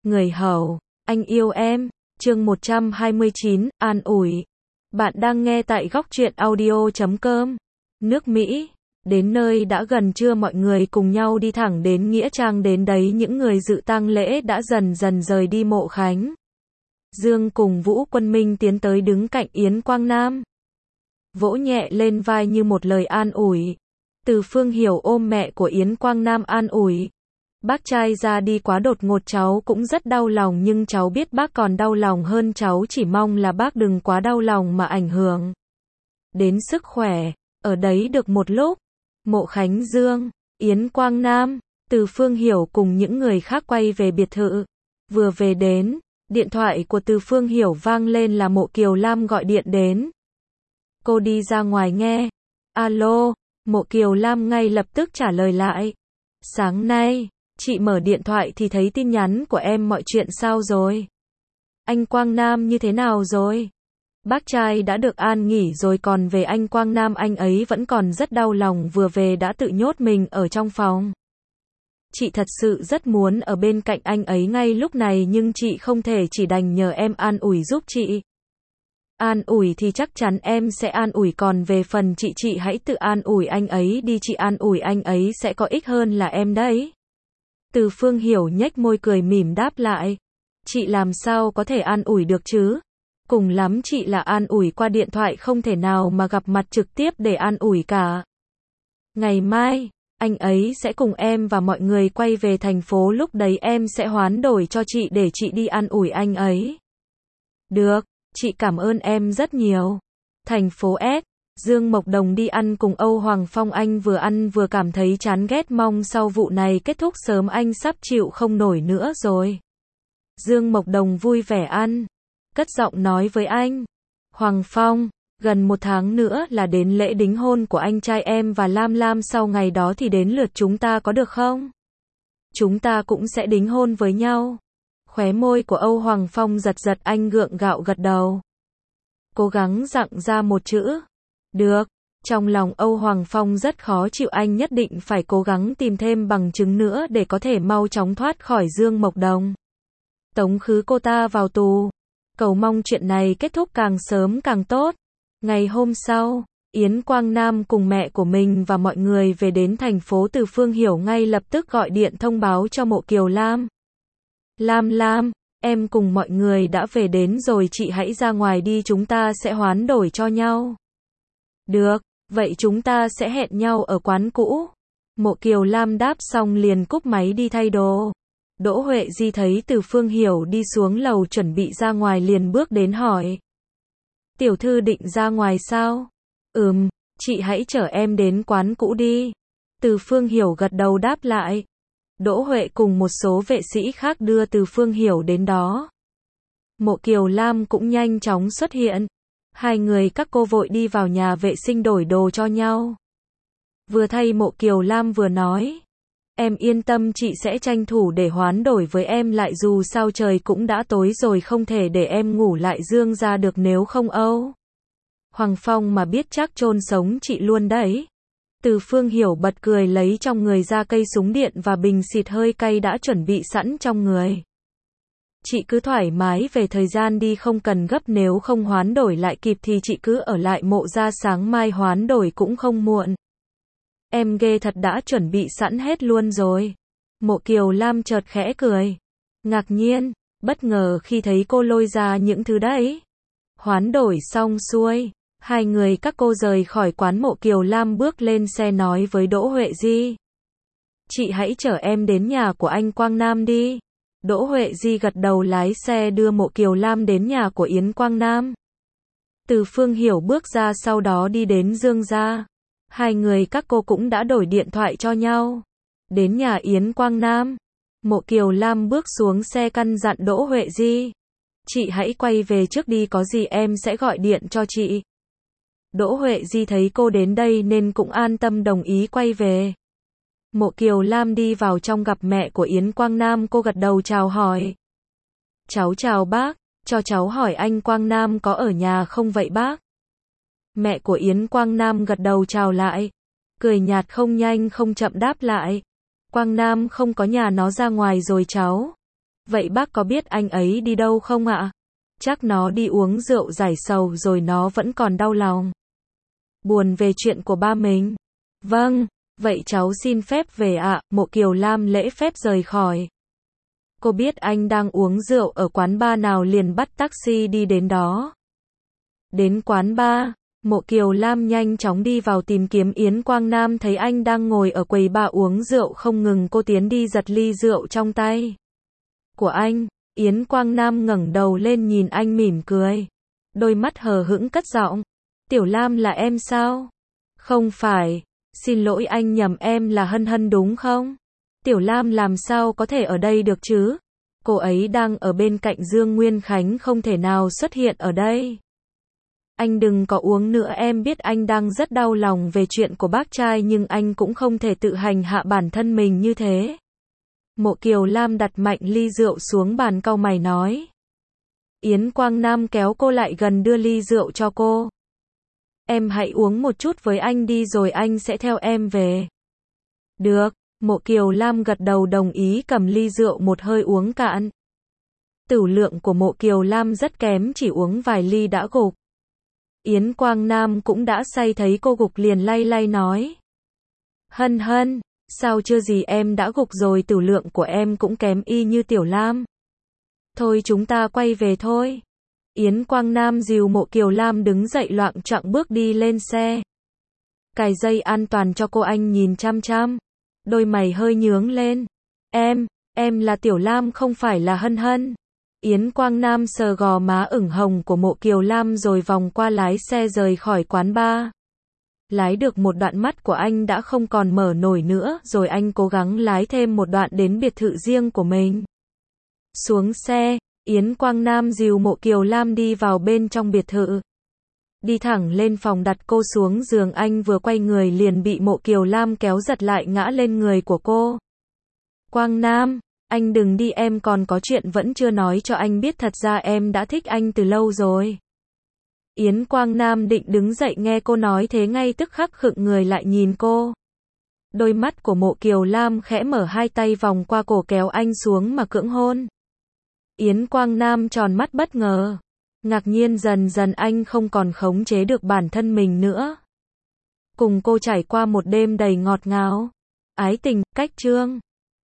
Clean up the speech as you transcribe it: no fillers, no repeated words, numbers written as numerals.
Người hầu, anh yêu em. Chương 129, an ủi. Bạn đang nghe tại góc truyện audio.com. Nước Mỹ. Đến nơi đã gần trưa, mọi người cùng nhau đi thẳng đến nghĩa trang. Đến đấy những người dự tang lễ đã dần dần rời đi mộ Khánh. Dương cùng Vũ Quân Minh tiến tới đứng cạnh Yến Quang Nam, vỗ nhẹ lên vai như một lời an ủi. Từ Phương Hiểu ôm mẹ của Yến Quang Nam an ủi. Bác trai ra đi quá đột ngột, cháu cũng rất đau lòng, nhưng cháu biết bác còn đau lòng hơn cháu, chỉ mong là bác đừng quá đau lòng mà ảnh hưởng đến sức khỏe. Ở đấy được một lúc, mộ Khánh Dương, Yến Quang Nam, Từ Phương Hiểu cùng những người khác quay về biệt thự. Vừa về đến, điện thoại của Từ Phương Hiểu vang lên, là Mộ Kiều Lam gọi điện đến. Cô đi ra ngoài nghe. Alo, Mộ Kiều Lam ngay lập tức trả lời lại. Sáng nay, chị mở điện thoại thì thấy tin nhắn của em, mọi chuyện sao rồi? Anh Quang Nam như thế nào rồi? Bác trai đã được an nghỉ rồi, còn về anh Quang Nam, anh ấy vẫn còn rất đau lòng, vừa về đã tự nhốt mình ở trong phòng. Chị thật sự rất muốn ở bên cạnh anh ấy ngay lúc này, nhưng chị không thể, chỉ đành nhờ em an ủi giúp chị. An ủi thì chắc chắn em sẽ an ủi, còn về phần chị hãy tự an ủi anh ấy đi, chị an ủi anh ấy sẽ có ích hơn là em đấy. Từ Phương Hiểu nhếch môi cười mỉm đáp lại. Chị làm sao có thể an ủi được chứ? Cùng lắm chị là an ủi qua điện thoại, không thể nào mà gặp mặt trực tiếp để an ủi cả. Ngày mai, anh ấy sẽ cùng em và mọi người quay về thành phố, lúc đấy em sẽ hoán đổi cho chị để chị đi an ủi anh ấy. Được, chị cảm ơn em rất nhiều. Thành phố S, Dương Mộc Đồng đi ăn cùng Âu Hoàng Phong, anh vừa ăn vừa cảm thấy chán ghét, mong sau vụ này kết thúc sớm, anh sắp chịu không nổi nữa rồi. Dương Mộc Đồng vui vẻ ăn, cất giọng nói với anh. Hoàng Phong, gần 1 tháng nữa là đến lễ đính hôn của anh trai em và Lam Lam, sau ngày đó thì đến lượt chúng ta có được không? Chúng ta cũng sẽ đính hôn với nhau. Khóe môi của Âu Hoàng Phong giật giật, anh gượng gạo gật đầu, cố gắng gặng ra một chữ. Được. Trong lòng Âu Hoàng Phong rất khó chịu, anh nhất định phải cố gắng tìm thêm bằng chứng nữa để có thể mau chóng thoát khỏi Dương Mộc Đồng, tống khứ cô ta vào tù. Cầu mong chuyện này kết thúc càng sớm càng tốt. Ngày hôm sau, Yến Quang Nam cùng mẹ của mình và mọi người về đến thành phố. Từ Phương Hiểu ngay lập tức gọi điện thông báo cho Mộ Kiều Lam. Lam, em cùng mọi người đã về đến rồi, chị hãy ra ngoài đi, chúng ta sẽ hoán đổi cho nhau. Được, vậy chúng ta sẽ hẹn nhau ở quán cũ. Mộ Kiều Lam đáp xong liền cúp máy đi thay đồ. Đỗ Huệ Di thấy Từ Phương Hiểu đi xuống lầu chuẩn bị ra ngoài liền bước đến hỏi. Tiểu thư định ra ngoài sao? Chị hãy chở em đến quán cũ đi. Từ Phương Hiểu gật đầu đáp lại. Đỗ Huệ cùng một số vệ sĩ khác đưa Từ Phương Hiểu đến đó. Mộ Kiều Lam cũng nhanh chóng xuất hiện. Hai người các cô vội đi vào nhà vệ sinh đổi đồ cho nhau. Vừa thay Mộ Kiều Lam vừa nói. Em yên tâm, chị sẽ tranh thủ để hoán đổi với em lại, dù sao trời cũng đã tối rồi, không thể để em ngủ lại Dương ra được, nếu không Âu Hoàng Phong mà biết chắc chôn sống chị luôn đấy. Từ Phương Hiểu bật cười lấy trong người ra cây súng điện và bình xịt hơi cay đã chuẩn bị sẵn trong người. Chị cứ thoải mái về thời gian đi, không cần gấp, nếu không hoán đổi lại kịp thì chị cứ ở lại Mộ ra, sáng mai hoán đổi cũng không muộn. Em ghê thật, đã chuẩn bị sẵn hết luôn rồi. Mộ Kiều Lam chợt khẽ cười, ngạc nhiên, bất ngờ khi thấy cô lôi ra những thứ đấy. Hoán đổi xong xuôi, hai người các cô rời khỏi quán. Mộ Kiều Lam bước lên xe nói với Đỗ Huệ Di. Chị hãy chở em đến nhà của anh Quang Nam đi. Đỗ Huệ Di gật đầu lái xe đưa Mộ Kiều Lam đến nhà của Yến Quang Nam. Từ Phương Hiểu bước ra, sau đó đi đến Dương gia. Hai người các cô cũng đã đổi điện thoại cho nhau. Đến nhà Yến Quang Nam, Mộ Kiều Lam bước xuống xe căn dặn Đỗ Huệ Di. Chị hãy quay về trước đi, có gì em sẽ gọi điện cho chị. Đỗ Huệ Di thấy cô đến đây nên cũng an tâm đồng ý quay về. Mộ Kiều Lam đi vào trong gặp mẹ của Yến Quang Nam, cô gật đầu chào hỏi. Cháu chào bác, cho cháu hỏi anh Quang Nam có ở nhà không vậy bác? Mẹ của Yến Quang Nam gật đầu chào lại, cười nhạt không nhanh không chậm đáp lại. Quang Nam không có nhà, nó ra ngoài rồi cháu. Vậy bác có biết anh ấy đi đâu không ạ? Chắc nó đi uống rượu giải sầu rồi nó vẫn còn đau lòng. Buồn về chuyện của ba mình. Vâng, vậy cháu xin phép về ạ. Mộ Kiều Lam lễ phép rời khỏi. Cô biết anh đang uống rượu ở quán bar nào liền bắt taxi đi đến đó. Đến quán bar, Mộ Kiều Lam nhanh chóng đi vào tìm kiếm Yến Quang Nam, thấy anh đang ngồi ở quầy bar uống rượu không ngừng, cô tiến đi giật ly rượu trong tay của anh. Yến Quang Nam ngẩng đầu lên nhìn anh mỉm cười. Đôi mắt hờ hững cất giọng. Tiểu Lam là em sao? Không phải. Xin lỗi anh nhầm, em là Hân Hân đúng không? Tiểu Lam làm sao có thể ở đây được chứ? Cô ấy đang ở bên cạnh Dương Nguyên Khánh, không thể nào xuất hiện ở đây. Anh đừng có uống nữa, em biết anh đang rất đau lòng về chuyện của bác trai nhưng anh cũng không thể tự hành hạ bản thân mình như thế. Mộ Kiều Lam đặt mạnh ly rượu xuống bàn, cau mày nói. Yến Quang Nam kéo cô lại gần đưa ly rượu cho cô. Em hãy uống một chút với anh đi rồi anh sẽ theo em về. Được, Mộ Kiều Lam gật đầu đồng ý, cầm ly rượu một hơi uống cạn. Tửu lượng của Mộ Kiều Lam rất kém, chỉ uống vài ly đã gục. Yến Quang Nam cũng đã say thấy cô gục liền lay lay nói. Hân Hân, sao chưa gì em đã gục rồi, tửu lượng của em cũng kém y như Tiểu Lam. Thôi chúng ta quay về thôi. Yến Quang Nam dìu Mộ Kiều Lam đứng dậy loạng choạng bước đi lên xe. Cài dây an toàn cho cô, anh nhìn chăm chăm. Đôi mày hơi nhướng lên. Em là Tiểu Lam không phải là Hân Hân. Yến Quang Nam sờ gò má ửng hồng của Mộ Kiều Lam rồi vòng qua lái xe rời khỏi quán bar. Lái được một đoạn mắt của anh đã không còn mở nổi nữa, rồi anh cố gắng lái thêm một đoạn đến biệt thự riêng của mình. Xuống xe, Yến Quang Nam dìu Mộ Kiều Lam đi vào bên trong biệt thự. Đi thẳng lên phòng đặt cô xuống giường, anh vừa quay người liền bị Mộ Kiều Lam kéo giật lại ngã lên người của cô. Quang Nam, anh đừng đi, em còn có chuyện vẫn chưa nói cho anh biết, thật ra em đã thích anh từ lâu rồi. Yến Quang Nam định đứng dậy nghe cô nói thế ngay tức khắc khựng người lại nhìn cô. Đôi mắt của Mộ Kiều Lam khẽ mở, hai tay vòng qua cổ kéo anh xuống mà cưỡng hôn. Yến Quang Nam tròn mắt bất ngờ. Ngạc nhiên dần dần anh không còn khống chế được bản thân mình nữa. Cùng cô trải qua một đêm đầy ngọt ngào, ái tình, cách chương.